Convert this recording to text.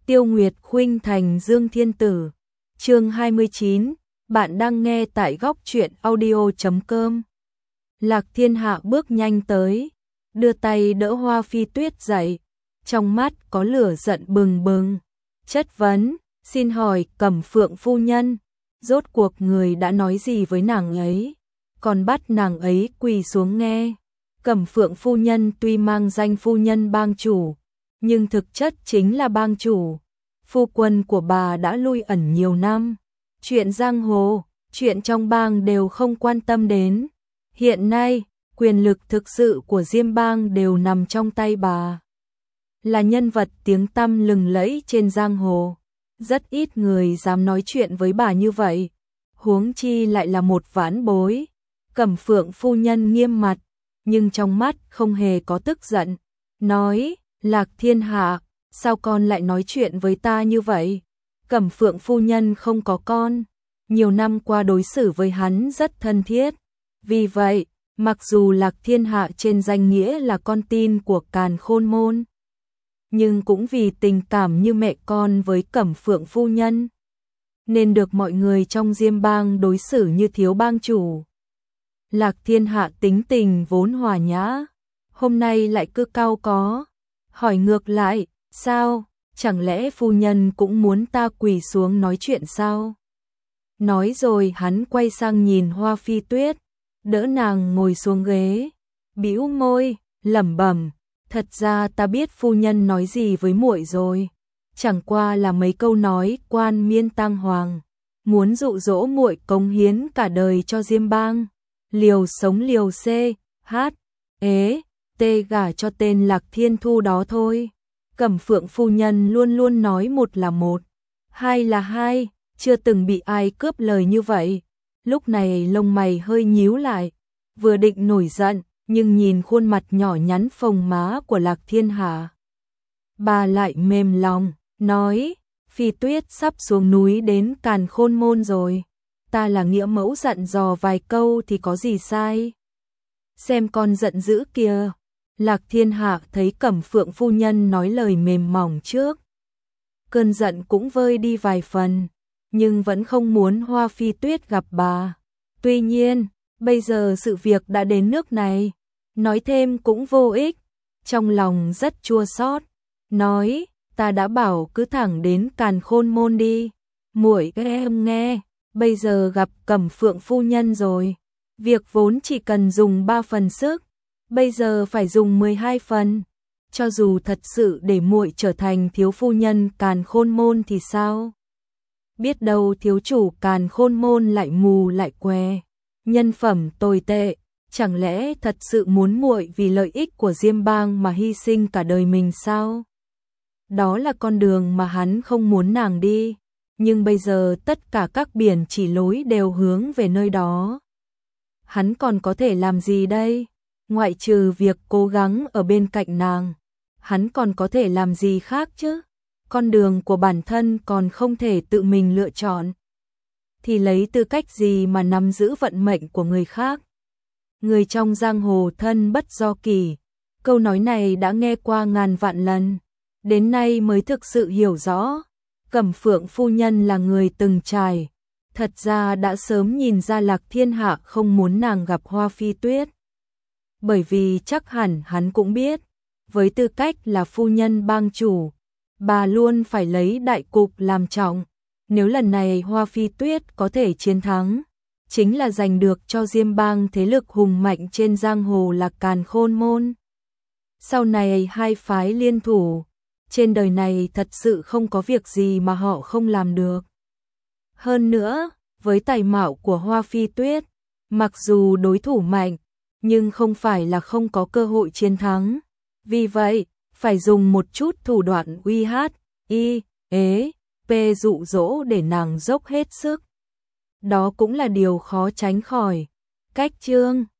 Tiêu Nguyệt khuynh thành Dương Thiên Tử. Chương 29, bạn đang nghe tại góc truyện audio.com. Lạc Thiên Hạ bước nhanh tới, đưa tay đỡ Hoa Phi Tuyết dậy, trong mắt có lửa giận bừng bừng, chất vấn, xin hỏi Cẩm Phượng phu nhân, rốt cuộc người đã nói gì với nàng ấy, còn bắt nàng ấy quỳ xuống nghe. Cẩm Phượng phu nhân tuy mang danh phu nhân bang chủ, nhưng thực chất chính là bang chủ. Phu quân của bà đã lui ẩn nhiều năm, chuyện giang hồ, chuyện trong bang đều không quan tâm đến. Hiện nay, quyền lực thực sự của Diêm bang đều nằm trong tay bà. Là nhân vật tiếng tăm lừng lẫy trên giang hồ, rất ít người dám nói chuyện với bà như vậy, huống chi lại là một vãn bối. Cẩm Phượng phu nhân nghiêm mặt, nhưng trong mắt không hề có tức giận, nói, Lạc Thiên Hạ, sao con lại nói chuyện với ta như vậy? Cẩm Phượng phu nhân không có con, nhiều năm qua đối xử với hắn rất thân thiết. Vì vậy, mặc dù Lạc Thiên Hạ trên danh nghĩa là con tin của Càn Khôn Môn, nhưng cũng vì tình cảm như mẹ con với Cẩm Phượng phu nhân, nên được mọi người trong Diêm bang đối xử như thiếu bang chủ. Lạc Thiên Hạ tính tình vốn hòa nhã, hôm nay lại cứ cau có, hỏi ngược lại, sao, chẳng lẽ phu nhân cũng muốn ta quỳ xuống nói chuyện sao? Nói rồi hắn quay sang nhìn Hoa Phi Tuyết, đỡ nàng ngồi xuống ghế, bĩu môi, lẩm bẩm, thật ra ta biết phu nhân nói gì với muội rồi, chẳng qua là mấy câu nói quan miên tang hoàng, muốn dụ dỗ muội cống hiến cả đời cho Diêm bang, liều sống liều gả cho tên Lạc Thiên Thu đó thôi. Cẩm Phượng phu nhân luôn luôn nói một là một, hai là hai, chưa từng bị ai cướp lời như vậy. Lúc này lông mày hơi nhíu lại, vừa định nổi giận, nhưng nhìn khuôn mặt nhỏ nhắn phồng má của Lạc Thiên Hạ, bà lại mềm lòng, nói, Phi Tuyết sắp xuống núi đến Càn Khôn Môn rồi, ta là nghĩa mẫu dặn dò vài câu thì có gì sai. Xem con giận dữ kìa. Lạc Thiên Hạ thấy Cẩm Phượng phu nhân nói lời mềm mỏng trước, cơn giận cũng vơi đi vài phần, nhưng vẫn không muốn Hoa Phi Tuyết gặp bà. Tuy nhiên, bây giờ sự việc đã đến nước này, nói thêm cũng vô ích, trong lòng rất chua xót, nói, ta đã bảo cứ thẳng đến Càn Khôn Môn đi, muội em nghe, bây giờ gặp Cẩm Phượng phu nhân rồi, việc vốn chỉ cần dùng 3 phần sức, bây giờ phải dùng 12 phần, cho dù thật sự để muội trở thành thiếu phu nhân Càn Khôn Môn thì sao? Biết đâu thiếu chủ Càn Khôn Môn lại mù lại què, nhân phẩm tồi tệ, chẳng lẽ thật sự muốn muội vì lợi ích của Diêm bang mà hy sinh cả đời mình sao? Đó là con đường mà hắn không muốn nàng đi, nhưng bây giờ tất cả các biển chỉ lối đều hướng về nơi đó. Hắn còn có thể làm gì đây? Ngoại trừ việc cố gắng ở bên cạnh nàng, hắn còn có thể làm gì khác chứ? Con đường của bản thân còn không thể tự mình lựa chọn, thì lấy tư cách gì mà nắm giữ vận mệnh của người khác? Người trong giang hồ thân bất do kỷ, câu nói này đã nghe qua ngàn vạn lần, đến nay mới thực sự hiểu rõ. Cẩm Phượng phu nhân là người từng trải, thật ra đã sớm nhìn ra Lạc Thiên Hạ không muốn nàng gặp Hoa Phi Tuyết. Bởi vì chắc hẳn hắn cũng biết, với tư cách là phu nhân bang chủ, bà luôn phải lấy đại cục làm trọng. Nếu lần này Hoa Phi Tuyết có thể chiến thắng, chính là giành được cho Diêm bang thế lực hùng mạnh trên giang hồ là Càn Khôn Môn. Sau này hai phái liên thủ, trên đời này thật sự không có việc gì mà họ không làm được. Hơn nữa, với tài mạo của Hoa Phi Tuyết, mặc dù đối thủ mạnh, nhưng không phải là không có cơ hội chiến thắng. Vì vậy, phải dùng một chút thủ đoạn dụ dỗ để nàng dốc hết sức. Đó cũng là điều khó tránh khỏi. Cách chương